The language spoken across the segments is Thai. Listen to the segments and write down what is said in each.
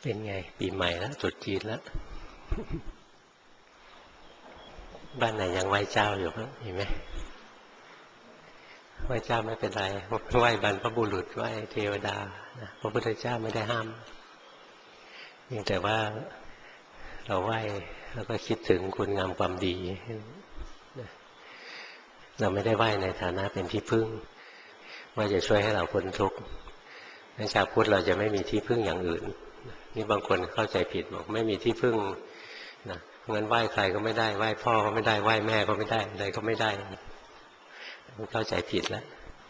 เป็นไงปีใหม่แล้วตรุษจีนแล้วบ้านไหนยังไหว้เจ้าอยู่ครับมีไหมไหว้เจ้าไม่เป็นไรไหว้บรรพบุรุษไหว้เทวดาพระพุทธเจ้าไม่ได้ห้ามเพียงแต่ว่าเราไหว้แล้วก็คิดถึงคุณงามความดีเราไม่ได้ไหว้ในฐานะเป็นที่พึ่งว่าจะช่วยให้เราพ้นทุกข์ในชาวพุทธเราจะไม่มีที่พึ่งอย่างอื่นนี่บางคนเข้าใจผิดบอกไม่มีที่พึ่งนะงั้นไหว้ใครก็ไม่ได้ไหว้พ่อก็ไม่ได้ไหว้แม่ก็ไม่ได้อะไรก็ไม่ได้มันเข้าใจผิดแล้ว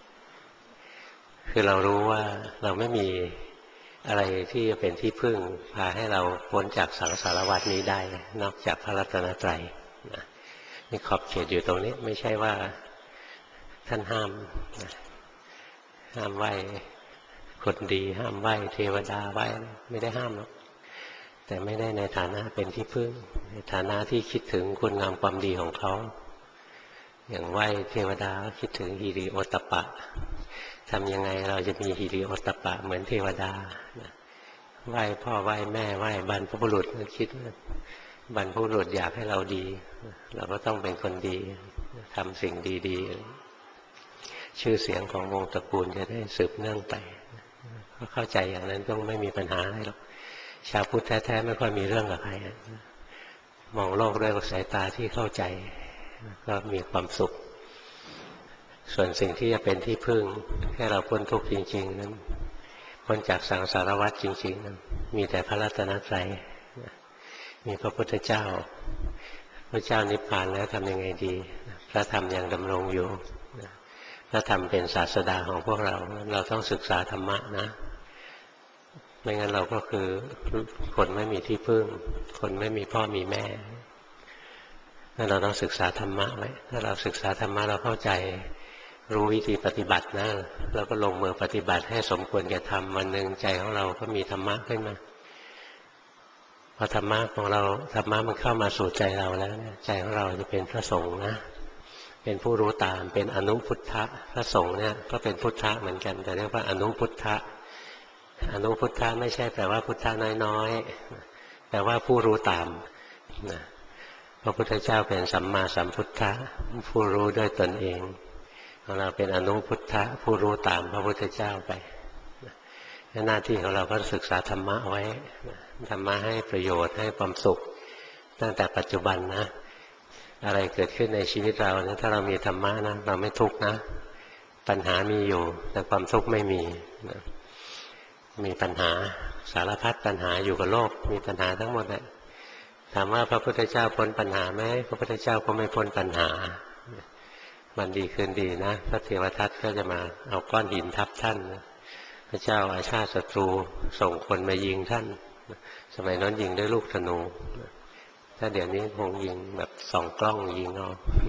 คือเรารู้ว่าเราไม่มีอะไรที่จะเป็นที่พึ่งพาให้เราพ้นจากสังสารวัฏนี้ได้นอกจากพระรัตนตรัยนะนี่ขอบเขตอยู่ตรงนี้ไม่ใช่ว่าท่านห้ามห้ามไหว้คนดีห้ามไหว้เทวดาไหว้ไม่ได้ห้ามหรอกแต่ไม่ได้ในฐานะเป็นที่พึ่งในฐานะที่คิดถึงคุณงามความดีของเขาอย่างไหว้เทวดาคิดถึงหิริโอตตัปปะทำยังไงเราจะมีหิริโอตตัปปะเหมือนเทวดาไหว้พ่อไหว้แม่ไหว้บรรพบุรุษคิดว่าบรรพบุรุษอยากให้เราดีเราก็ต้องเป็นคนดีทำสิ่งดีๆชื่อเสียงของวงตระกูลจะได้สืบเนื่องไปก็เข้าใจอย่างนั้นก็ไม่มีปัญหาอะไรหรอกชาวพุทธแท้ๆไม่ค่อยมีเรื่องกับใครมองโลกด้วยสายตาที่เข้าใจก็มีความสุขส่วนสิ่งที่จะเป็นที่พึ่งให้เราพ้นทุกข์จริงๆนั้นพ้นจากสังสารวัฏจริงๆนั้นมีแต่พระรัตนตรัยมีพระพุทธเจ้าพระเจ้านิพพานแล้วทำยังไงดีพระธรรมยังดำรงอยู่พระธรรมเป็นศาสดาของพวกเราเราต้องศึกษาธรรมะนะไม่งั้นเราก็คือคนไม่มีที่พึ่งคนไม่มีพ่อมีแม่เราต้องศึกษาธรรมะไว้ถ้าเราศึกษาธรรมะเราเข้าใจรู้วิธีปฏิบัตินะเราก็ลงมือปฏิบัติให้สมควรแก่ธรรมวันหนึ่งใจของเราก็มีธรรมะขึ้นมาพอธรรมะของเราธรรมะมันเข้ามาสู่ใจเราแล้วใจของเราจะเป็นพระสงฆ์นะเป็นผู้รู้ตามเป็นอนุพุทธะพระสงฆ์เนี่ยก็เป็นพุทธะเหมือนกันแต่เรียกว่าอนุพุทธะอนุพุทธะไม่ใช่แปลว่าพุทธะน้อยๆแปลว่าผู้รู้ตามนะพระพุทธเจ้าเป็นสัมมาสัมพุทธะผู้รู้ด้วยตนเองของเราเป็นอนุพุทธะผู้รู้ตามพระพุทธเจ้าไปหน้าที่ของเราก็ศึกษาธรรมะไว้ธรรมะให้ประโยชน์ให้ความสุขตั้งแต่ปัจจุบันนะอะไรเกิดขึ้นในชีวิตเราเนี่ยถ้าเรามีธรรมะนะเราไม่ทุกข์นะปัญหามีอยู่แต่ความทุกข์ไม่มีมีปัญหาสารพัดปัญหาอยู่กับโลกมีปัญหาทั้งหมดแหละถามว่าพระพุทธเจ้าพ้นปัญหาไหมพระพุทธเจ้าก็ไม่พ้นปัญหาวันดีคืนดีนะพระเทวทัตก็จะมาเอาก้อนหินทับท่านพระเจ้าอาชาติศัตรูส่งคนมายิงท่านสมัยนั้นยิงด้วยลูกธนูถ้าเดี๋ยวนี้คงยิงแบบส่องกล้องยิงเอา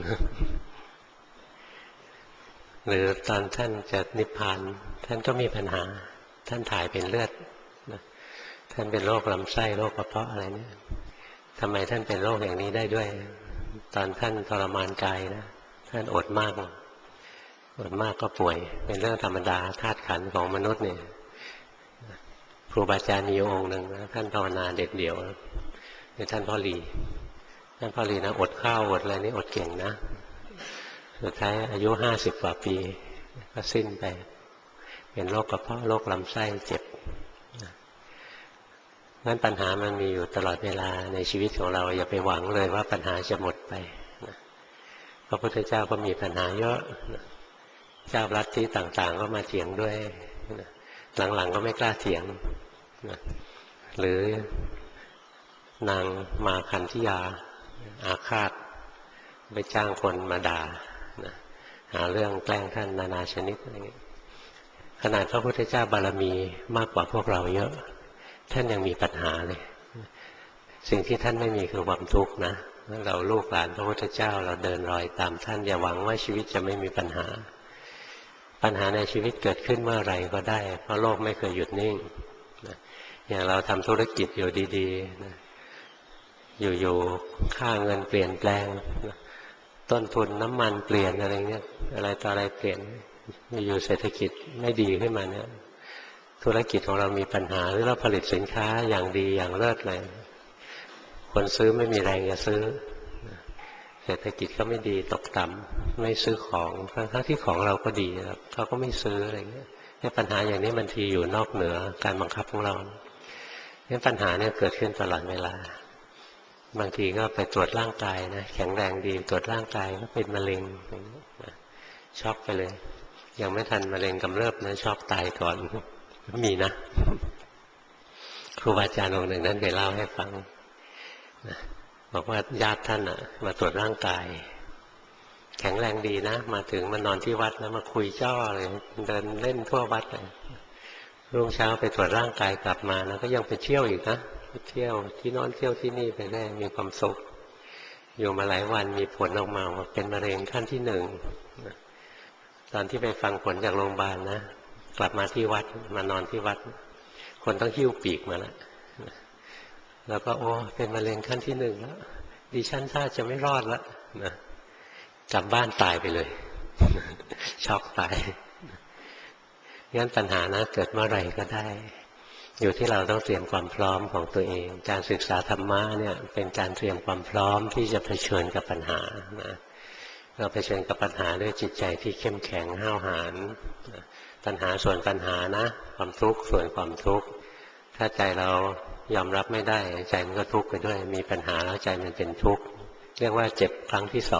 หรือตอนท่านจะนิพพานท่านก็มีปัญหาท่านถ่ายเป็นเลือดท่านเป็นโรคลำไส้โรคกระเพาะอะไรเนี่ยทำไมท่านเป็นโรคอย่างนี้ได้ด้วยตอนท่านทรมานกายนะท่านอดมากก็ป่วยเป็นเรื่องธรรมดาธาตุขันธ์ของมนุษย์เนี่ยครูบาอาจารย์มีองค์หนึ่งนะท่านภาวนาเด็ดเดี่ยวคือท่านพ่อหลีนะอดข้าวอดอะไรนี่อดเก่งนะสุดท้ายอายุ50 กว่าปีก็สิ้นไปเป็นโรคกระเพาะโรคลำไส้เจ็บงั้นปัญหามันมีอยู่ตลอดเวลาในชีวิตของเราอย่าไปหวังเลยว่าปัญหาจะหมดไปพระพุทธเจ้าก็มีปัญหาเยอะเจ้าลัทธิต่างๆก็มาเถียงด้วยหลังๆก็ไม่กล้าเถียงหรือนางมาคันธิยาอาฆาตไปจ้างคนมาด่าหาเรื่องแกล้งท่านนานาชนิดอะไรเงี้ยขนาดพระพุทธเจ้าบารมีมากกว่าพวกเราเยอะท่านยังมีปัญหาเลยสิ่งที่ท่านไม่มีคือความทุกข์นะเราลูกหลานพระพุทธเจ้าเราเดินรอยตามท่านอย่าหวังว่าชีวิตจะไม่มีปัญหาในชีวิตเกิดขึ้นเมื่อไหร่ก็ได้เพราะโลกไม่เคยหยุดนิ่งอย่างเราทำธุรกิจอยู่ดีๆอยู่ๆค่าเงินเปลี่ยนแปลงต้นทุนน้ำมันเปลี่ยนอะไรเงี้ยอะไรต่ออะไรเปลี่ยนอยู่เศรษฐกิจไม่ดีขึ้นมาเนี่ยธุรกิจของเรามีปัญหาหรือเราผลิตสินค้าอย่างดีอย่างเลิศเลยคนซื้อไม่มีแรงจะซื้อเศรษฐกิจก็ไม่ดีตกต่ำไม่ซื้อของทั้งที่ของเราก็ดีเขาก็ไม่ซื้ออะไรเงี้ยปัญหาอย่างนี้บางทีอยู่นอกเหนือการบังคับของเราเนี่ยปัญหาเนี่ยเกิดขึ้นตลอดเวลาบางทีก็ไปตรวจร่างกายนะแข็งแรงดีตรวจร่างกายก็เป็นมะเร็งช็อกไปเลยยังไม่ทันมะเร็งกำเริบนะช็อกตายก่อนมีนะครูบาอาจารย์องค์หนึ่งนั้นเคยเล่าให้ฟังบอกว่าญาติท่านมาตรวจร่างกายแข็งแรงดีนะมาถึงมานอนที่วัดแล้วมาคุยจ้อเลยเดินเล่นทั่ววัดเลยรุ่งเช้าไปตรวจร่างกายกลับมาแล้วก็ยังไปเที่ยวอีกนะเที่ยวที่นอนเที่ยวที่นี่ไปได้มีความสุขอยู่มาหลายวันมีผลออกมาว่าเป็นมะเร็งขั้นที่1ตอนที่ไปฟังผลจากโรงพยาบาลนะกลับมาที่วัดมานอนที่วัดคนต้องหิ้วปีกมาแล้วก็โอ้เป็นมะเร็งขั้นที่1แล้วดิฉันถ้าจะไม่รอดแล้วนะกลับบ้านตายไปเลยช็อกตายงั้นปัญหานะเกิดเมื่อไหร่ก็ได้อยู่ที่เราต้องเตรียมความพร้อมของตัวเองการศึกษาธรรมะเนี่ยเป็นการเตรียมความพร้อมที่จะเผชิญกับปัญหานะเราเผชิญกับปัญหาด้วยจิตใจที่เข้มแข็งห้าวหาญปัญหาส่วนปัญหานะความทุกข์ส่วนความทุกข์ถ้าใจเรายอมรับไม่ได้ใจมันก็ทุกข์ไปด้วยมีปัญหาแล้วใจมันเป็นทุกข์เรียกว่าเจ็บครั้งที่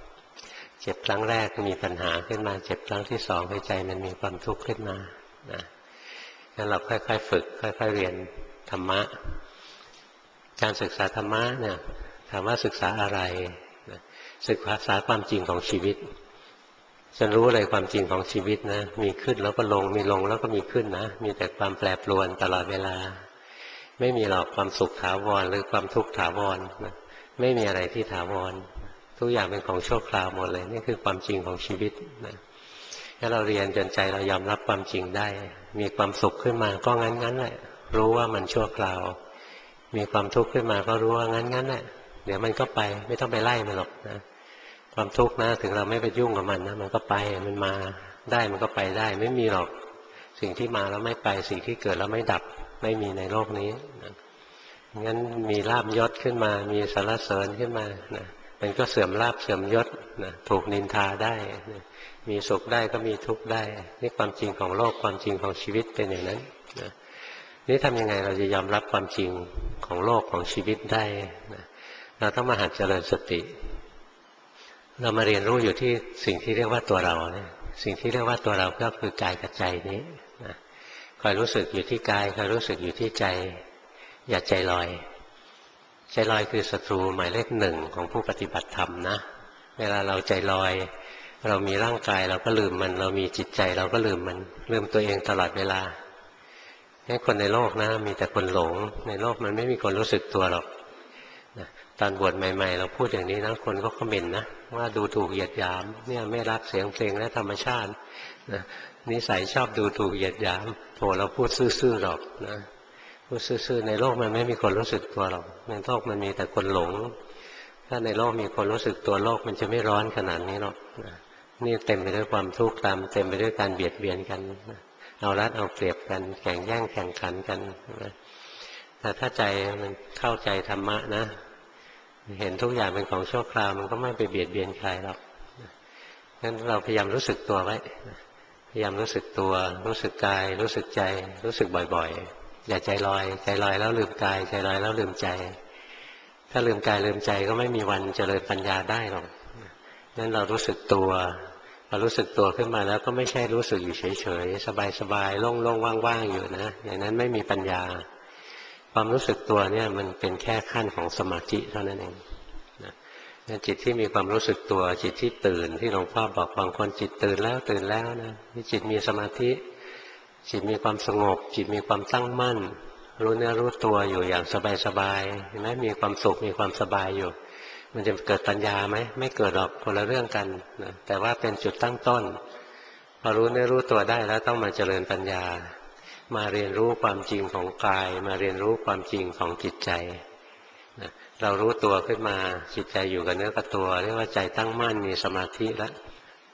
2เจ็บครั้งแรกมีปัญหาขึ้นมาเจ็บครั้งที่2ใจมันมีความทุกข์ขึ้นมานะงั้นเราค่อยๆฝึกค่อยๆเรียนธรรมะการศึกษาธรรมะเนี่ยถามว่าศึกษาอะไรศึกษาความจริงของชีวิตจะรู้อะไรความจริงของชีวิตนะมีขึ้นแล้วก็ลงมีลงแล้วก็มีขึ้นนะมีแต่ความแปรปรวนตลอดเวลาไม่มีหรอกความสุขถาวรหรือความทุกข์ถาวรนะไม่มีอะไรที่ถาวรทุกอย่างเป็นของชั่วคราวหมดเลยนี่คือความจริงของชีวิตนะถ้าเราเรียนจนใจเรายอมรับความจริงได้มีความสุขขึ้นมาก็งั้นแหละรู้ว่ามันชั่วคราวมีความทุกข์ขึ้นมาก็รู้ว่างั้นแหละเดี๋ยวมันก็ไปไม่ต้องไปไล่มันหรอกนะความทุกข์นะถึงเราไม่ไปยุ่งกับมันนะมันก็ไปมันมาได้มันก็ไปได้ไม่มีหรอกสิ่งที่มาแล้วไม่ไปสิ่งที่เกิดแล้วไม่ดับไม่มีในโลกนี้นะงั้นมีลาภยศขึ้นมามีสรรเสริญขึ้นมานะมันก็เสื่อมลาภเสื่อมยศนะถูกนินทาได้นะมีสุขได้ก็มีทุกข์ได้นี่ความจริงของโลกความจริงของชีวิตเป็นอย่างนั้นนะนี่ทำยังไงเราจะยอมรับความจริงของโลกของชีวิตได้นะเราต้องมาหัดเจริญสติเรามาเรียนรู้อยู่ที่สิ่งที่เรียกว่าตัวเราเนี่ยสิ่งที่เรียกว่าตัวเราก็คือกายกับใจนี้นะคอยรู้สึกอยู่ที่กายคอยรู้สึกอยู่ที่ใจอย่าใจลอยใจลอยคือศัตรูหมายเลข1ของผู้ปฏิบัติธรรมนะเวลาเราใจลอยเรามีร่างกายเราก็ลืมมันเรามีจิตใจเราก็ลืมมันลืมตัวเองตลอดเวลาให้คนในโลกนะมีแต่คนหลงในโลกมันไม่มีคนรู้สึกตัวหรอกตอนบวชใหม่ๆเราพูดอย่างนี้นะคนก็คอมเมนต์นะว่าดูถูกเหยียดหยามเนี่ยไม่รักเสียงเพลงและธรรมชาตินะนิสัยชอบดูถูกเหยียดหยามโถเราพูดซื่อๆหรอกนะพูดซื่อๆในโลกมันไม่มีคนรู้สึกตัวหรอกในโลกมันมีแต่คนหลงถ้าในโลกมีคนรู้สึกตัวโลกมันจะไม่ร้อนขนาดนี้หรอกนี่เต็มไปด้วยความทุกข์ตามเต็มไปด้วยการเบียดเบียนกันเอารัดเอาเปรียบกันแข่งแย่งแข่งขันกันแต่ถ้าใจมันเข้าใจธรรมะนะเห็นทุกอย่างเป็นของชั่วคราวมันก็ไม่ไปเบียดเบียนใครหรอกงั้นเราพยายามรู้สึกตัวไว้พยายามรู้สึกตัวรู้สึกกายรู้สึกใจรู้สึกบ่อยๆอย่าใจลอยใจลอยแล้วลืมกายใจลอยแล้วลืมใจถ้าลืมกายลืมใจก็ไม่มีวันเจริญปัญญาได้หรอกงั้นเรารู้สึกตัวพอรู้สึกตัวขึ้นมาแล้วก็ไม่ใช่รู้สึกอยู่เฉยๆสบายๆโล่งๆว่างๆอยู่นะอย่างนั้นไม่มีปัญญาความรู้สึกตัวเนี่ยมันเป็นแค่ขั้นของสมาธิเท่านั้นเองจิตที่มีความรู้สึกตัวจิตที่ตื่นที่หลวงพ่อบอกบางคนจิตตื่นแล้วนะนี่จิตมีสมาธิจิตมีความสงบจิตมีความตั้งมั่นรู้เนื้อรู้ตัวอยู่อย่างสบายๆเห็นไหมมีความสุขมีความสบายอยู่มันจะเกิดปัญญาไหมไม่เกิดหรอกคนละเรื่องกันนะแต่ว่าเป็นจุดตั้งต้นพอรู้เนื้อรู้ตัวได้แล้วต้องมาเจริญปัญญามาเรียนรู้ความจริงของกายมาเรียนรู้ความจริงของจิตใจเรารู้ตัวขึ้นมาจิตใจอยู่กับเนื้อกับตัวเรียกว่าใจตั้งมั่นมีสมาธิแล้ว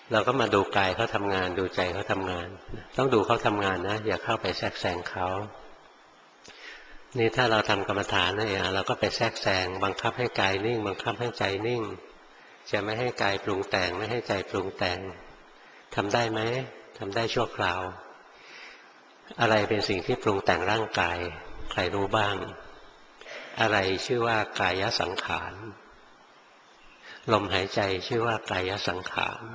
เราก็มาดูกายเขาทำงานดูใจเขาทำงานต้องดูเขาทำงานนะอย่าเข้าไปแทรกแซงเขานี่ถ้าเราทำกรรมฐานเนี่ยเราก็ไปแทรกแซงบังคับให้กายนิ่งบังคับให้ใจนิ่งจะไม่ให้กายปรุงแต่งไม่ให้ใจปรุงแต่งทำได้ไหมทำได้ชั่วคราวอะไรเป็นสิ่งที่ปรุงแต่งร่างกายใครรู้บ้างอะไรชื่อว่ากายสังขารลมหายใจชื่อว่ากายสังขาร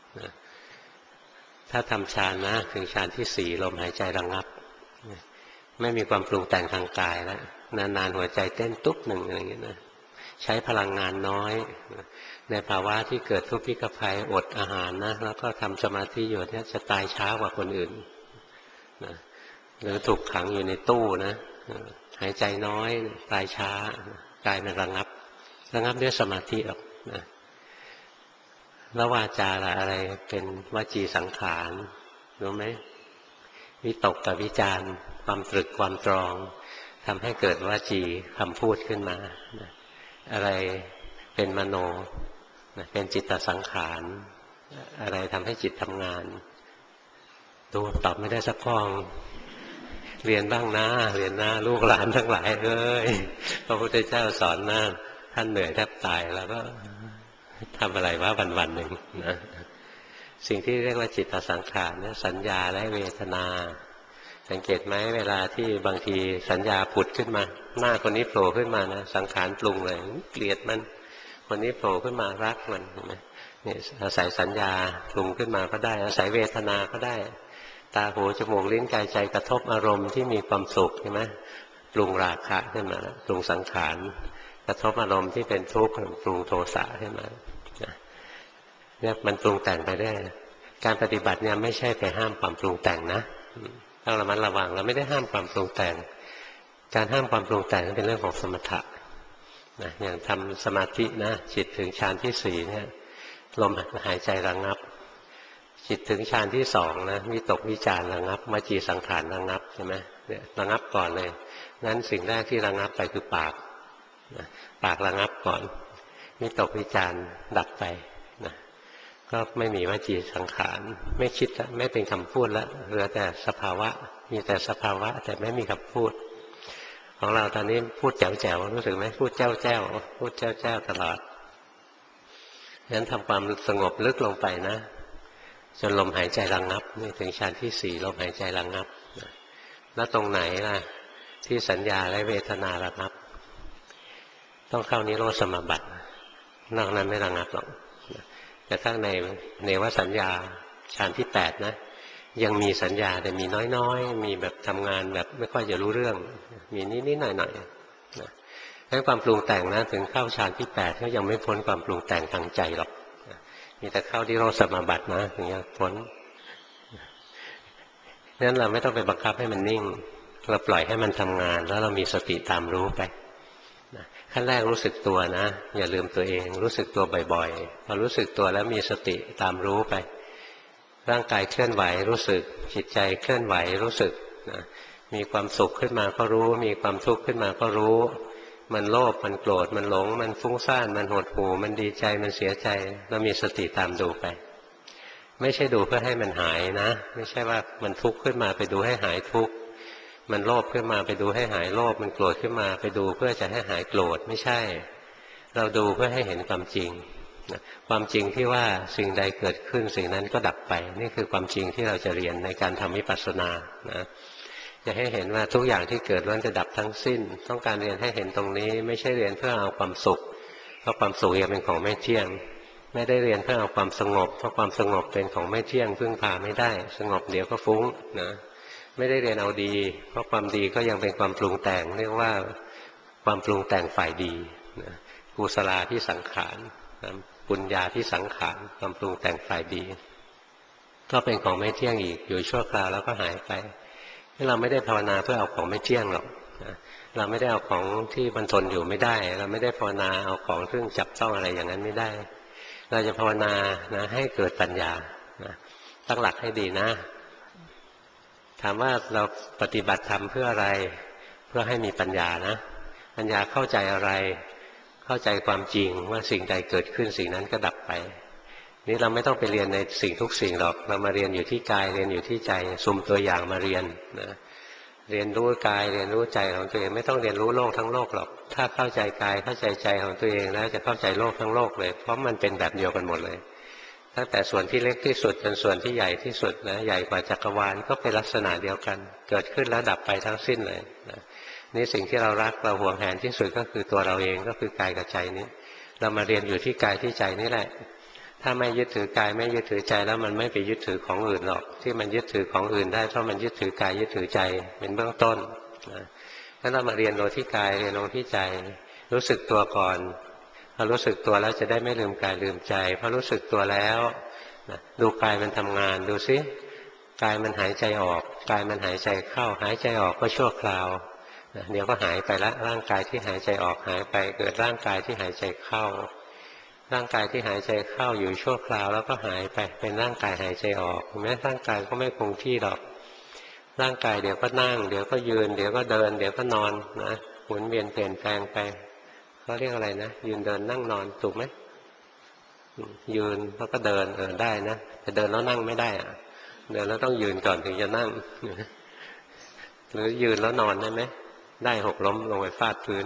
ถ้าทำฌานนะถึงฌานที่สี่ลมหายใจระงับไม่มีความปรุงแต่งทางกายแล้วนานๆหัวใจเต้นตุ๊บหนึ่งอะไรอย่างเงี้ยนะใช้พลังงานน้อยในภาวะที่เกิดทุพพิกภัยอดอาหารนะแล้วก็ทำสมาธิอยู่เนี่ยจะตายช้ากว่าคนอื่นนะหรือถูกขังอยู่ในตู้นะหายใจน้อยตายช้ากายมันระงับด้วยสมาธิหรอกนะแล้ววาจาละอะไรเป็นวจีสังขารรู้ไหมวิตกกับวิจารความตรึกความตรองทำให้เกิดวจีคำพูดขึ้นมาอะไรเป็นมโนเป็นจิตตสังขารอะไรทำให้จิตทำงานดูตอบไม่ได้สักข้อเรียนบ้างนะเรียนนะลูกหลานทั้งหลายเอ้ยพระพุทธเจ้าสอนนะท่านเหนื่อยแทบตายแล้วก็ทำอะไรวะวันหนึ่งนะสิ่งที่เรียกว่าจิตตสังขารเนี่ยสัญญาและเวทนาสังเกตไหมเวลาที่บางทีสัญญาผุดขึ้นมาหน้าคนนี้โผล่ขึ้นมานะสังขารปรุงเลยเกลียดมันคนนี้โผล่ขึ้นมารักมันเนี่ยอาศัยสัญญาปรุงขึ้นมาก็ได้อาศัยเวทนาก็ได้ตาหูจมูกลิ้นกายใจกระทบอารมณ์ที่มีความสุขใช่ไหมปรุงราคะขึ้นมาปรุงสังขารกระทบอารมณ์ที่เป็นทุกข์ปรุงโทสะขึ้นมาเนี่ยมันปรุงแต่งไปได้การปฏิบัติเนี่ยไม่ใช่ไปห้ามความปรุงแต่งนะต้องระมัดระวังเราไม่ได้ห้ามความปรุงแต่งการห้ามความปรุงแต่งนั้นเป็นเรื่องของสมถะนะอย่างทำสมาธินะจิตถึงฌานที่สี่เนี่ยลมหายใจระงับจิตถึงฌานที่สองนะวิตกวิจารระงับวจีสังขารระงับใช่ไหมเนี่ยระงับก่อนเลยงั้นสิ่งแรกที่ระงับไปคือปากนะปากระงับก่อนวิตกวิจารดับไปนะก็ไม่มีวจีสังขารไม่คิดแล้วไม่เป็นคำพูดแล้วเหลือแต่สภาวะมีแต่สภาวะแต่ไม่มีคำพูดของเราตอนนี้พูดแจ๋วๆรู้สึกไหมพูดแจ้วพูดแจ้วตลอดงั้นทำความสงบลึกลงไปนะจนลมหายใจระงับนี่ถึงฌานที่สี่ลมหายใจระงับแล้วตรงไหนล่ะที่สัญญาและเวทนาระงับต้องเข้านิโรธสมาบัตินอกนั้นไม่ระงับหรอกแต่ถ้าในเนวสัญญาฌานที่แปดนะยังมีสัญญาแต่มีน้อยๆมีแบบทำงานแบบไม่ค่อยจะรู้เรื่องมีนิดๆหน่อยๆนะให้ความปรุงแต่งนะถึงเข้าฌานที่แปดก็ยังไม่พ้นความปรุงแต่งทางใจหรอกมีแต่เข้านิโรธสมาบัตินะถึงจะพ้นนั้นเราไม่ต้องไปบังคับให้มันนิ่งเราปล่อยให้มันทำงานแล้วเรามีสติตามรู้ไปขั้นแรกรู้สึกตัวนะอย่าลืมตัวเองรู้สึกตัวบ่อยๆพอรู้สึกตัวแล้วมีสติตามรู้ไปร่างกายเคลื่อนไหวรู้สึกจิตใจเคลื่อนไหวรู้สึกนะมีความสุขขึ้นมาก็รู้มีความทุกข์ขึ้นมาก็รู้มันโลภมันโกรธมันหลงมันฟุ้งซ่านมันหดหู่มันดีใจมันเสียใจเรามีสติตามดูไปไม่ใช่ดูเพื่อให้มันหายนะไม่ใช่ว่ามันทุกข์ขึ้นมาไปดูให้หายทุกข์มันโลภขึ้นมาไปดูให้หายโลภมันโกรธขึ้นมาไปดูเพื่อจะให้หายโกรธไม่ใช่เราดูเพื่อให้เห็นความจริงความจริงที่ว่าสิ่งใดเกิดขึ้นสิ่งนั้นก็ดับไปนี่คือความจริงที่เราจะเรียนในการทำวิปัสสนานะจะให้เห็นว่าทุกอย่างที่เกิดล้วนจะดับทั้งสิ้นต้องการเรียนให้เห็นตรงนี้ไม่ใช่เรียนเพื่อเอาความสุขเพราะความสุขยังเป็นของไม่เที่ยงไม่ได้เรียนเพื่อเอาความสงบเพราะความสงบเป็นของไม่เที่ยงพึ่งพาไม่ได้สงบเดี๋ยวก็ฟุ้งนะไม่ได้เรียนเอาดีเพราะความดีก็ยังเป็นความปรุงแต่งเรียกว่าความปรุงแต่งฝ่ายดีนะกุศลาที่สังขารปุญญาที่สังขารความปรุงแต่งฝ่ายดีก็เป็นของไม่เที่ยงอีกอยู่ชั่วคราวแล้วก็หายไปเราไม่ได้ภาวนาเพื่อเอาของไม่เที่ยงหรอกเราไม่ได้เอาของที่มันทนอยู่ไม่ได้เราไม่ได้ภาวนาเอาของซึ่งจับต้องอะไรอย่างนั้นไม่ได้เราจะภาวนานะให้เกิดปัญญาตั้งหลักให้ดีนะถามว่าเราปฏิบัติธรรมเพื่ออะไรเพื่อให้มีปัญญานะปัญญาเข้าใจอะไรเข้าใจความจริงว่าสิ่งใดเกิดขึ้นสิ่งนั้นก็ดับไปนี่เราไม่ต้องไปเรียนในสิ่งทุกสิ่งหรอกเรามาเรียนอยู่ที่กายเรียนอยู่ที่ใจสุ่มตัวอย่างมาเรียนนะเรียนรู้กายเรียนรู้ใจของตัวเองไม่ต้องเรียนรู้โลกทั้งโลกหรอกถ้าเข้าใจกายเข้าใจใจของตัวเองแล้วจะเข้าใจโลกทั้งโลกเลยเพราะมันเป็นแบบเดียวกันหมดเลยตั้งแต่ส่วนที่เล็กที่สุดจนส่วนที่ใหญ่ที่สุดนะใหญ่กว่าจักรวาลก็เป็นลักษณะเดียวกันเกิดขึ้นแล้วดับไปทั้งสิ้นเลยนะนี่สิ่งที่เรารักเราหวงแหนที่สุดก็คือตัวเราเองก็คือกายกับใจนี้เรามาเรียนอยู่ที่กายที่ใจนี่แหละถ้าไม่ยึดถือกายไม่ยึดถือใจแล้วมันไม่ไปยึดถือของอื่นหรอกที่มันยึดถือของอื่นได้เพราะมันยึดถือกายยึดถือใจเป็นเบื้องต้นนะงั้นเรามาเรียนรู้ที่กายเรียนรู้ที่ใจรู้สึกตัวก่อนพอรู้สึกตัวแล้วจะได้ไม่ลืมกายลืมใจพอรู้สึกตัวแล้วดูกายมันทำงานดูซิกายมันหายใจออกกายมันหายใจเข้าหายใจออกก็ชั่วคราวเดี๋ยวก็หายไปละร่างกายที่หายใจออกหายไปเกิดร่างกายที่หายใจเข้าร่างกายที่หายใจเข้าอยู่ชั่วคราวแล้วก็หายไปเป็นร่างกายหายใจออกแม้ร่างกายก็ไม่คงที่หรอกร่างกายเดี๋ยวก็นั่งเดี๋ยวก็ยืนเดี๋ยวก็เดินเดี๋ยวก็นอนนะหมุนเวียนเปลี่ยนแปลงไปเขาเรียกอะไรนะยืนเดินนั่งนอนถูกไหมยืนแล้วก็เดินได้นะแต่เดินแล้วนั่งไม่ได้อะเดินแล้วต้องยืนก่อนถึงจะนั่งหรือยืนแล้วนอนได้ไหมได้หกล้มลงไปฟาดพื้น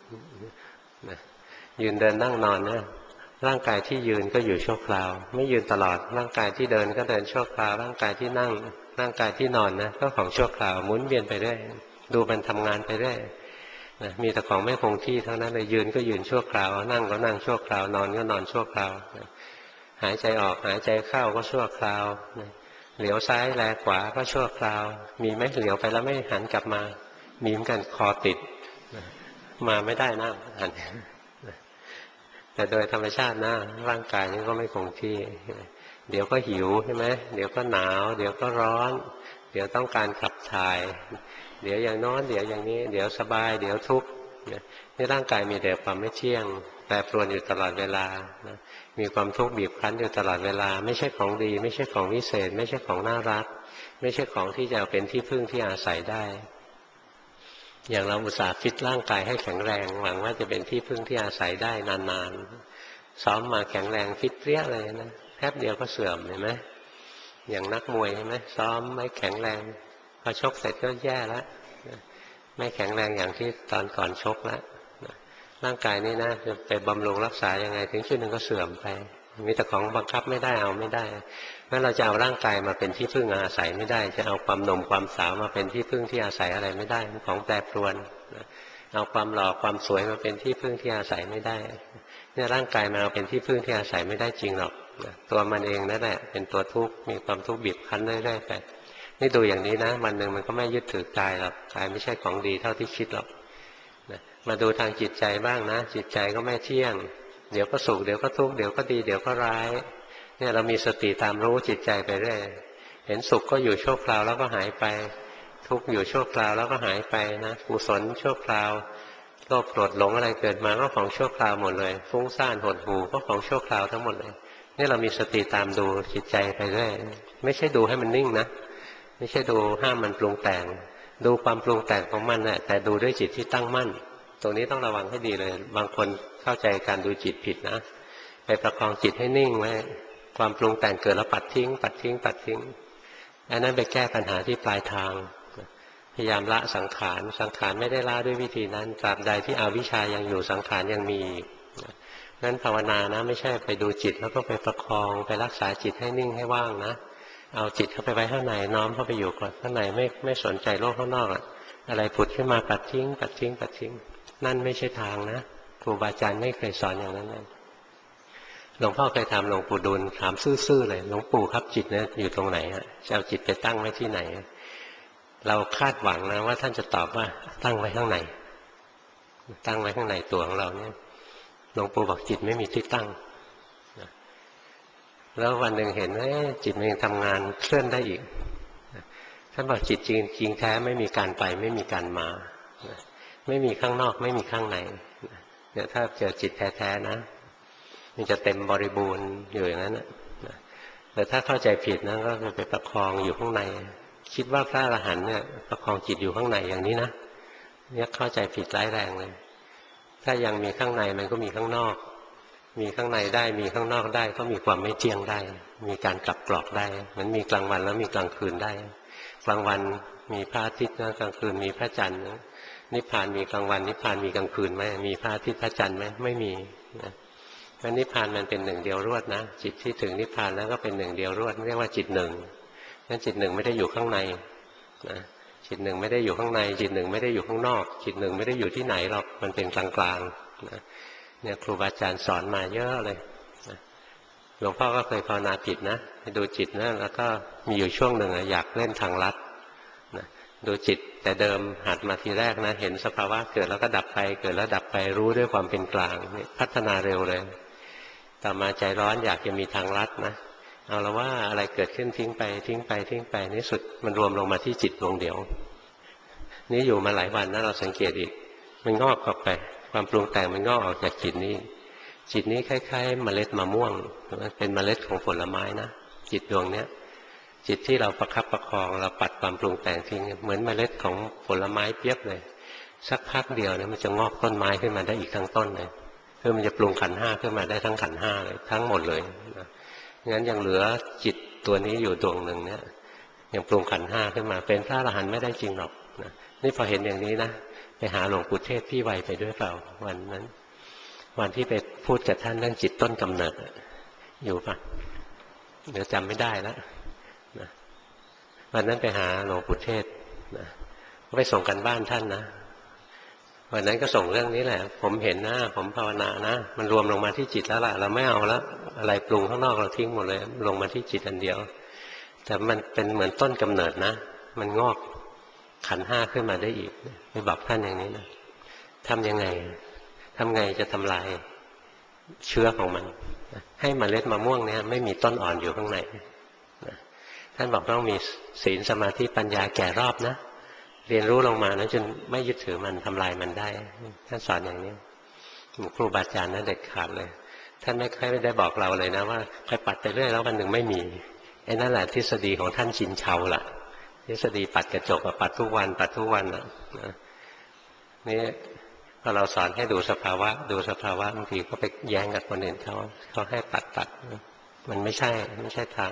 ยืนเดินนั่งนอนนะร่างกายที่ยืนก็อยู่ชั่วคราวไม่ยืนตลอดร่างกายที่เดินก็เดินชั่วคราวร่างกายที่นั่งร่างกายที่นอนนะก็ของชั่วคราวหมุนเวียนไปเรื่อยดูมันทำงานไปเรื่อยมีแต่ของไม่คงที่ทั้งนั้นเลยยืนก็ยืนชั่วคราวนั่งก็นั่งชั่วคราวนอนก็นอนชั่วคราวหายใจออกหายใจเข้าก็ชั่วคราวเหลียวซ้ายแลขวาก็ชั่วคราวมีไหมเหลียวไปแล้วไม่หันกลับมามีเหมือนกันคอติดมาไม่ได้นะหันแต่โดยธรรมชาตินะร่างกายนี้ก็ไม่คงที่เดี๋ยวก็หิวใช่ไหมเดี๋ยวก็หนาวเดี๋ยวก็ร้อนเดี๋ยวต้องการขับถ่ายเดี๋ยวอย่างโน้นเดี๋ยวอย่างนี้เดี๋ยวสบายเดี๋ยวทุกข์นี่ร่างกายมีแต่ความไม่เที่ยงแปรปรวนอยู่ตลอดเวลามีความทุกข์บีบคั้นอยู่ตลอดเวลาไม่ใช่ของดีไม่ใช่ของวิเศษไม่ใช่ของน่ารักไม่ใช่ของที่จะเป็นที่พึ่งที่อาศัยได้อย่างเราอุตส่าห์ฟิตร่างกายให้แข็งแรงหวังว่าจะเป็นที่พึ่งที่อาศัยได้นานๆซ้อมมาแข็งแรงฟิตเปรี้ยเลยนะแป๊บเดียวก็เสื่อมเห็นไหมอย่างนักมวยใช่ไหมซ้อมไม่แข็งแรงพอชกเสร็จก็แย่แล้วไม่แข็งแรงอย่างที่ตอนก่อนชกแล้วร่างกายนี้นะจะไปบำรุงรักษายังไงถึงจุดหนึ่งก็เสื่อมไปมีแต่ของบังคับไม่ได้เอาไม่ได้งั้นเราจะเอาร่างกายมาเป็นที่พึ่งอาศัยไม่ได้จะเอาความหนุ่มความสาวมาเป็นที่พึ่งที่อาศัยอะไรไม่ได้ของแปรปรวนเอาความหล่อความสวยมาเป็นที่พึ่งที่อาศัยไม่ได้เนี่ยร่างกายมันเอาเป็นที่พึ่งที่อาศัยไม่ได้จริงหรอกตัวมันเองนั่นแหละเป็นตัวทุกข์มีความทุกข์บีบคั้นเรื่อยๆไปนี่ดูอย่างนี้นะวันหนึ่งมันก็ไม่ยึดถือกายหรอกกายไม่ใช่ของดีเท่าที่คิดหรอกมาดูทางจิตใจบ้างนะจิตใจก็ไม่เที่ยงเดี๋ยวก็สุขเดี๋ยวก็ทุกข์เดี๋ยวก็ดีเดี๋ยวก็ร้ายเนี่ยเรามีสติตามรู้จิตใจไปเรื่อยเห็นสุขก็อยู่ชั่วคราวแล้วก็หายไปทุกข์อยู่ชั่วคราวแล้วก็หายไปนะกุศลชั่วคราวโลภโกรธหลงอะไรเกิดมาก็ของชั่วคราวหมดเลยฟุ้งซ่านหดหู่ก็ของชั่วคราวทั้งหมดเลยนี่เรามีสติตามดูจิตใจไปเรื่อยไม่ใช่ดูให้มันนิ่งนะไม่ใช่ดูห้ามมันปรุงแต่งดูความปรุงแต่งของมันแหละแต่ดูด้วยจิตที่ตั้งมั่นตรงนี้ต้องระวังให้ดีเลยบางคนเข้าใจการดูจิตผิดนะไปประคองจิตให้นิ่งไว้ความปรุงแต่งเกิดแล้วปัดทิ้งปัดทิ้งปัดทิ้งอันนั้นไปแก้ปัญหาที่ปลายทางพยายามละสังขารสังขารไม่ได้ละด้วยวิธีนั้นตราบใดที่อวิชชายังอยู่สังขารยังมีนั้นภาวนานะไม่ใช่ไปดูจิตแล้วก็ไปประคองไปรักษาจิตให้นิ่งให้ว่างนะเอาจิตเข้าไปไว้ข้างในน้อมเข้าไปอยู่ก่อนข้างในไม่สนใจโลกข้างนอกอะไรผุดขึ้นมาปัดทิ้งปัดทิ้งปัดทิ้งนั่นไม่ใช่ทางนะครูบาอาจารย์ไม่เคยสอนอย่างนั้นเลยหลวงพ่อเคยถามหลวงปู่ดูลถามซื่อๆเลยหลวงปู่ครับจิตเนี่ยอยู่ตรงไหนฮะจะเอาจิตไปตั้งไว้ที่ไหนเราคาดหวังนะว่าท่านจะตอบว่าตั้งไว้ข้างในตั้งไว้ข้างในตัวของเราเนี่ยหลวงปู่บอกจิตไม่มีที่ตั้งแล้ววันหนึ่งเห็นว่าจิตมันยังทำงานเคลื่อนได้อีกท่านบอกจิตจริงแท้ไม่มีการไปไม่มีการมาไม่มีข้างนอกไม่มีข้างในเนี่ยถ้าเจอจิตแท้ๆนะมันจะเต็มบริบูรณ์อยู่อย่างนั้นนะแต่ถ้าเข้าใจผิดนะก็ไปประคองอยู่ข้างในคิดว่าพระอรหันต์เนี่ยประคองจิตอยู่ข้างในอย่างนี้นะเนี่ยเข้าใจผิดร้ายแรงเลยถ้ายังมีข้างในมันก็มีข้างนอกมีข้างในได้มีข้างนอกได้ก็มีความไม่เที่ยงได้มีการกลับกรอกได้เหมือนมีกลางวันแล้วมีกลางคืนได้กลางวันมีพระอาทิตย์นะกลางคืนมีพระจันทร์นะนิพพานมีกลางวันนิพพานมีกลางคืนไหมมีพระอาทิตย์พระจันทร์ไหมไม่มีนะเพราะนิพพานมันเป็นหนึ่งเดียวรวดนะจิตที่ถึงนิพพานแล้วก็เป็นหนึ่งเดียวรวดเรียกว่าจิตหนึ่งนั้นจิตหนึ่งไม่ได้อยู่ข้างในนะจิตหนึ่งไม่ได้อยู่ข้างในจิตหนึ่งไม่ได้อยู่ข้างนอกจิตหนึ่งไม่ได้อยู่ที่ไหนหรอกมันเป็นกลางๆนะเนี่ยครูบาอาจารย์สอนมาเยอะเลยนะหลวงพ่อก็เคยภาวนาจิตนะไปดูจิตนะแล้วก็มีอยู่ช่วงหนึ่งอยากเล่นทางลัดนะดูจิตแต่เดิมหัดมาทีแรกนะเห็นสภาวะเกิดแล้วก็ดับไปเกิดแล้วดับไปรู้ด้วยความเป็นกลางนี่พัฒนาเร็วเลยต่อมาใจร้อนอยากจะมีทางลัดนะเอาละว่าอะไรเกิดขึ้นทิ้งไปทิ้งไปทิ้งไปในสุดมันรวมลงมาที่จิตดวงเดียวนี่อยู่มาหลายวันนะเราสังเกตอีกมันงอกออกไปความปรุงแต่งมันงอกออกจากจิตนี้จิตนี้คล้ายๆเมล็ดมะม่วงเป็นเมล็ดของผลไม้นะจิตดวงเนี้ยจิตที่เราประคับประคองเราปัดความปรุงแต่งทิ้งเหมือนเมล็ดของผลไม้เปียบเลยสักพักเดียวเนี่ยมันจะงอกต้นไม้ขึ้นมาได้อีกทั้งต้นเลยคือมันจะปรุงขันธ์ห้าขึ้นมาได้ทั้งขันธ์ห้าเลยทั้งหมดเลยนะงั้นยังเหลือจิตตัวนี้อยู่ดวงหนึ่งเนี่ยยังปรุงขันธ์ห้าขึ้นมาเป็นพระอรหันต์ไม่ได้จริงหรอกนะนี่พอเห็นอย่างนี้นะไปหาหลวงปู่เทศพี่ไวไปด้วยเปล่าวันนั้นวันที่ไปพูดกับท่านเรื่องจิตต้นกำเนิดอยู่ปะเดี๋ยวจำไม่ได้แล้วนะวันนั้นไปหาหลวงปู่เทศนะไปส่งกันบ้านท่านนะวันนั้นก็ส่งเรื่องนี้แหละผมเห็นนะผมภาวนานะมันรวมลงมาที่จิตแล้วล่ะเราไม่เอาแล้วอะไรปรุงข้างนอกเราทิ้งหมดเลยลงมาที่จิตอันเดียวแต่มันเป็นเหมือนต้นกำเนิดนะมันงอกขันธ์ห้าขึ้นมาได้อีกไปบอกท่านอย่างนี้นะทำยังไงจะทำลายเชื้อของมันให้เมล็ดมะม่วงเนี่ยไม่มีต้นอ่อนอยู่ข้างในท่านบอกต้องมีศีลสมาธิปัญญาแก่รอบนะเรียนรู้ลงมานะจนไม่ยึดถือมันทำลายมันได้ท่านสอนอย่างนี้ครูบาอาจารย์นะเด็ดขาดเลยท่านไม่เคยได้บอกเราเลยนะว่าใครปัดไปเรื่อยแล้ววันหนึ่งไม่มีไอ้นั่นแหละทฤษฎีของท่านชินเชาล่ะทฤษฎีปัดกระจกปัดทุกวันปัดทุกวันนะนี่พอเราสอนให้ดูสภาวะบางทีก็ไปแย้งกับคนอื่นเขาให้ปัดมันไม่ใช่ทาง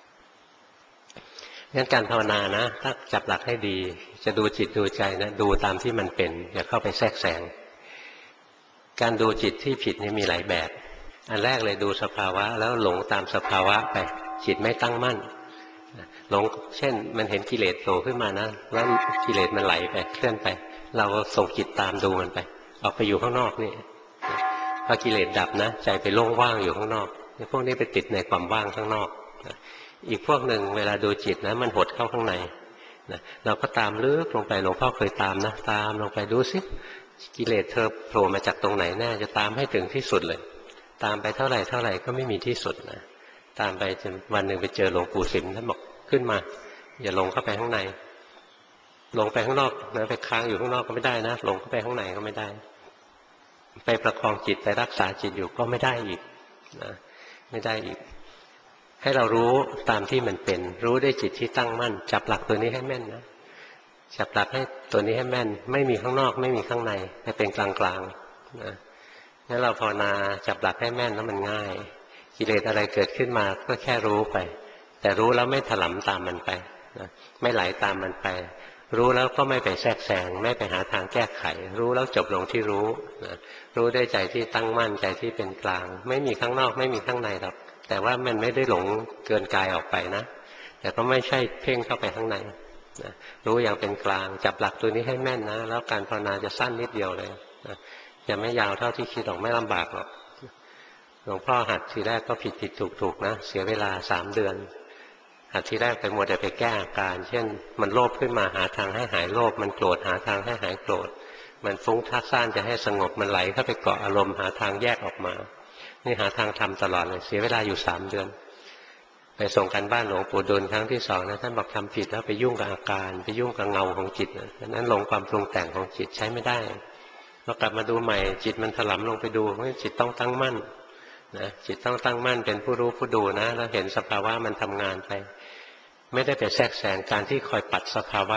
งั้นการภาวนานะถ้าจับหลักให้ดีจะดูจิตดูใจนะดูตามที่มันเป็นอย่าเข้าไปแทรกแซงการดูจิตที่ผิดนี่มีหลายแบบอันแรกเลยดูสภาวะแล้วหลงตามสภาวะไปจิตไม่ตั้งมั่นหลงเช่นมันเห็นกิเลสโผล่ขึ้นมานะแล้วกิเลสมันไหลไปเคลื่อนไปเราส่งจิตตามดูมันไปออกไปอยู่ข้างนอกนี่พอกิเลสดับนะใจไปโล่งว่างอยู่ข้างนอกพวกนี้ไปติดในความว่างข้างนอกอีกพวกหนึ่งเวลาดูจิตนะมันหดเข้าข้างในนะเราก็ตามลึกลงไปหลวงพ่อเคยตามนะตามลงไปดูสิกิเลสเธอโผล่มาจากตรงไหนแน่จะตามให้ถึงที่สุดเลยตามไปเท่าไหร่ก็ไม่มีที่สุดนะตามไปจนวันหนึ่งไปเจอหลวงปู่สิมท่านบอกขึ้นมาอย่าลงเข้าไปข้างในลงไปข้างนอกนะไปค้างอยู่ข้างนอกก็ไม่ได้นะลงเข้าไปข้างในก็ไม่ได้ไปประคองจิตไปรักษาจิตอยู่ก็ไม่ได้อีกนะไม่ได้อีกให้เรารู้ตามที่มันเป็นรู้ด้วยจิตที่ตั้งมั่นจับหลักตัวนี้ให้แม่นนะจับหลักให้ตัวนี้ให้แม่นไม่มีข้างนอกไม่มีข้างในให้เป็นกลางๆนะงั้นเราภาวนาจับหลักให้แม่นแล้วมันง่ายกิเลสอะไรเกิดขึ้นมาก็แค่รู้ไปแต่รู้แล้วไม่ถลำตามมันไปนะไม่ไหลตามมันไปรู้แล้วก็ไม่ไปแทรกแซงไม่ไปหาทางแก้ไขรู้แล้วจบลงที่รู้นะรู้ได้ใจที่ตั้งมั่นใจที่เป็นกลางไม่มีข้างนอกไม่มีข้างในหรอกแต่ว่ามันไม่ได้หลงเกินกายออกไปนะแต่ก็ไม่ใช่เพ่งเข้าไปข้างในนะรู้อย่างเป็นกลางจับหลักตัวนี้ให้แม่นนะแล้วการภาวนาจะสั้นนิดเดียวเลยนะจะไม่ยาวเท่าที่คิดหรอกไม่ลำบากหรอกหลวงพ่อหัดทีแรกก็ผิดถูกนะเสียเวลา3 เดือนหัดทีแรกไปหมดแต่ไปแก้อาการเช่นมันโลภขึ้นมาหาทางให้หายโลภมันโกรธหาทางให้หายโกรธมันฟุ้งซ่านจะให้สงบมันไหลเข้าไปเกาะอารมณ์หาทางแยกออกมานี่หาทางทำตลอดเลยเสียเวลาอยู่3 เดือนไปส่งกันบ้านหลวงปู่ดูลครั้งที่2นะท่านบอกทำผิดแล้วไปยุ่งกับอาการไปยุ่งกับเงาของจิตนั้นหลงความปรุงแต่งของจิตใช้ไม่ได้พอกลับมาดูใหม่จิตมันถลำลงไปดูว่าจิตต้องตั้งมั่นนะจิตต้องตั้งมั่นเป็นผู้รู้ผู้ดูนะแล้วเห็นสภาวะมันทำงานไปไม่ได้ไปแทรกแซงการที่คอยปัดสภาวะ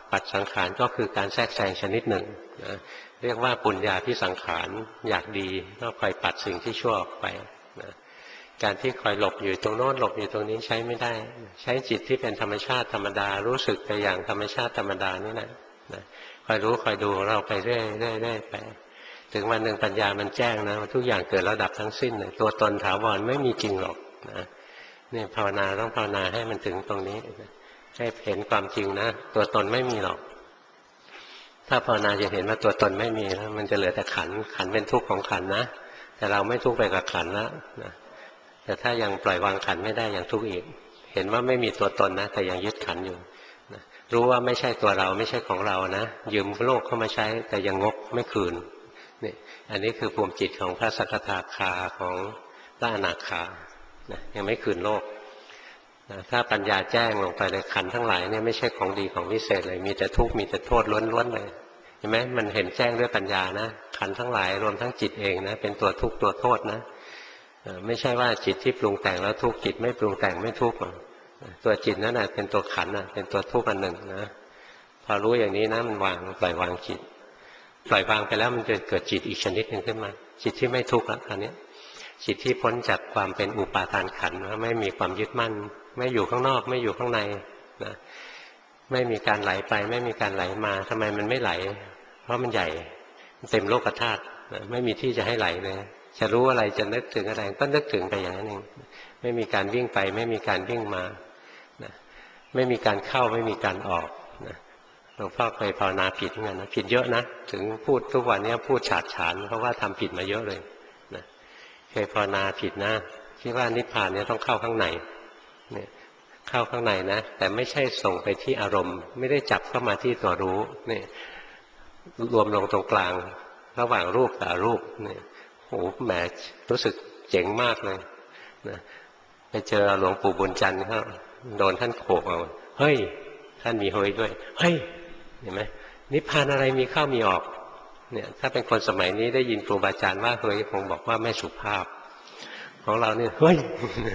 ปัดสังขารก็คือการแทรกแซงชนิดหนึ่งนะเรียกว่าปุญญาพิสังขารอยากดีก็คอยปัดสิ่งที่ชั่วออกไปนะการที่คอยหลบอยู่ตรงโน้นหลบอยู่ตรงนี้ใช้ไม่ได้ใช้จิตที่เป็นธรรมชาติธรรมดารู้สึกไปอย่างธรรมชาติธรรมดานี่แหละนะคอยรู้คอยดูเราไปเรื่อยๆไปถึงวันหนึ่งปัญญามันแจ้งนะทุกอย่างเกิดแล้วดับทั้งสิ้นเลยตัวตนถาวรไม่มีจริงหรอกนะนี่ภาวนาต้องภาวนาให้มันถึงตรงนี้ให้เห็นความจริงนะตัวตนไม่มีหรอกถ้าภาวนาจะเห็นว่าตัวตนไม่มีแล้วมันจะเหลือแต่ขันขันเป็นทุกข์ของขันนะแต่เราไม่ทุกข์ไปกับขันแล้วนะแต่ถ้ายังปล่อยวางขันไม่ได้ยังทุกข์อีกเห็นว่าไม่มีตัวตนนะแต่ยังยึดขันอยู่นะรู้ว่าไม่ใช่ตัวเราไม่ใช่ของเรานะยืมโลกเข้ามาใช้แต่ยังงกไม่คืนนี่อันนี้คือภูมิจิตของพระสกทาคาของพระอนาคานะยังไม่คืนโลกนะถ้าปัญญาแจ้งลงไปในขันทั้งหลายเนี่ยไม่ใช่ของดีของวิเศษเลยมีแต่ทุกข์มีแต่โทษล้วนๆเลยเห็นไหมมันเห็นแจ้งด้วยปัญญานะขันทั้งหลายรวมทั้งจิตเองนะเป็นตัวทุกข์ตัวโทษนะไม่ใช่ว่าจิตที่ปรุงแต่งแล้วทุกข์จิตไม่ปรุงแต่งไม่ทุกข์ตัวจิตนั่นแหละเป็นตัวขันนะเป็นตัวทุกข์อันหนึ่งนะพอรู้อย่างนี้นะมันวางปล่อยวางจิตปล่อยวางไปแล้วมันจะเกิดจิตอีกชนิดหนึ่งขึ้นมาจิตที่ไม่ทุกข์แล้วคราวนี้จิตที่พ้นจากความเป็นอุปาทานขันธ์ไม่มีความยึดมั่นไม่อยู่ข้างนอกไม่อยู่ข้างในนะไม่มีการไหลไปไม่มีการไหลมาทำไมมันไม่ไหลเพราะมันใหญ่เต็มโลกธาตุนะไม่มีที่จะให้ไหลเลยจะรู้อะไรจะนึกถึงอะไรก็นึกถึงไปอย่างนั้นเองไม่มีการวิ่งไปไม่มีการวิ่งมานะไม่มีการเข้าไม่มีการออกนะหลวงพ่อเคยภาวนาผิดเหมือนกันนะผิดเยอะนะถึงพูดทุกวันนี้พูดฉาดฉานเพราะว่าทำผิดมาเยอะเลยนะเคยภาวนาผิดนะคิดว่านิพพานเนี่ยต้องเข้าข้างในเนี่ยเข้าข้างในนะแต่ไม่ใช่ส่งไปที่อารมณ์ไม่ได้จับเข้ามาที่ตัวรู้นี่รวมลงตรงกลางระหว่างรูปกับรูปเนี่ยโอ้แหมรู้สึกเจ๋งมากเลยนะไปเจอหลวงปู่บุญจันทร์เขาโดนท่านโขกเอาเฮ้ยท่านมีเฮ้ยด้วยเฮ้ยเห็นไหมนิพพานอะไรมีเข้ามีออกเนี่ยถ้าเป็นคนสมัยนี้ได้ยินครูบาอาจารย์ว่าเฮ้ยคงบอกว่าไม่สุภาพของเราเนี่ยเฮ้ย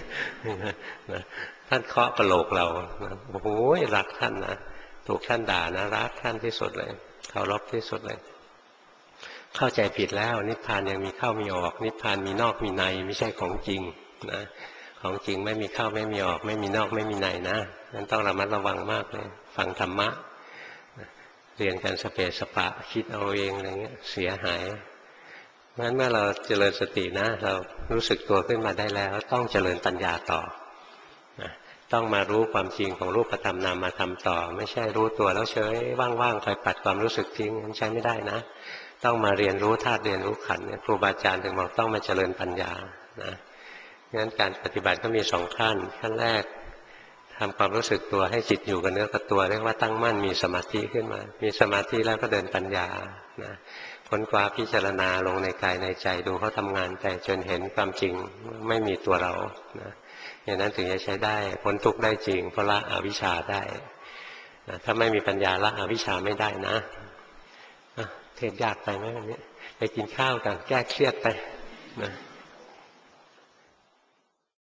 ท่านเคาะกระโหลกเราโอ้โหรักท่านนะถูกท่านด่านะรักท่านที่สุดเลยเคารพที่สุดเลยเข้าใจผิดแล้วนิพพานยังมีเข้ามีออกนิพพานมีนอกมีในไม่ใช่ของจริงนะของจริงไม่มีเข้าไม่มีออกไม่มีนอกไม่มีในนะนั้นต้องระมัดระวังมากเลยฟังธรรมะเรียนกันสเปสปะคิดเอาเองอะไรเงี้ยเสียหายเพราะฉะนั้นเมื่อเราเจริญสตินะเรารู้สึกตัวขึ้นมาได้แล้วต้องเจริญปัญญาต่อต้องมารู้ความจริงของรูปธรรมนามธรรมต่อไม่ใช่รู้ตัวแล้วเฉยว่างๆคอยปัดความรู้สึกทิ้งใช้ไม่ได้นะต้องมาเรียนรู้ธาตุเรียนรู้ขันธ์ครูบาอาจารย์ถึงบอกต้องมาเจริญปัญญานะงั้นการปฏิบัติก็มีสองขั้นขั้นแรกทำความรู้สึกตัวให้จิตอยู่กับเนื้อกับตัวเรียกว่าตั้งมั่นมีสมาธิขึ้นมามีสมาธิแล้วก็เดินปัญญานะค้นคว้าพิจารณาลงในกายในใจดูเขาทำงานไปจนเห็นความจริงไม่มีตัวเรานะอย่างนั้นถึงจะใช้ได้พ้นทุกข์ได้จริงเพราะละอวิชชาได้นะถ้าไม่มีปัญญาละอวิชชาไม่ได้นะเทศยากไปไหมวันนี้ไปกินข้าวกันแก้เครียดไปนะ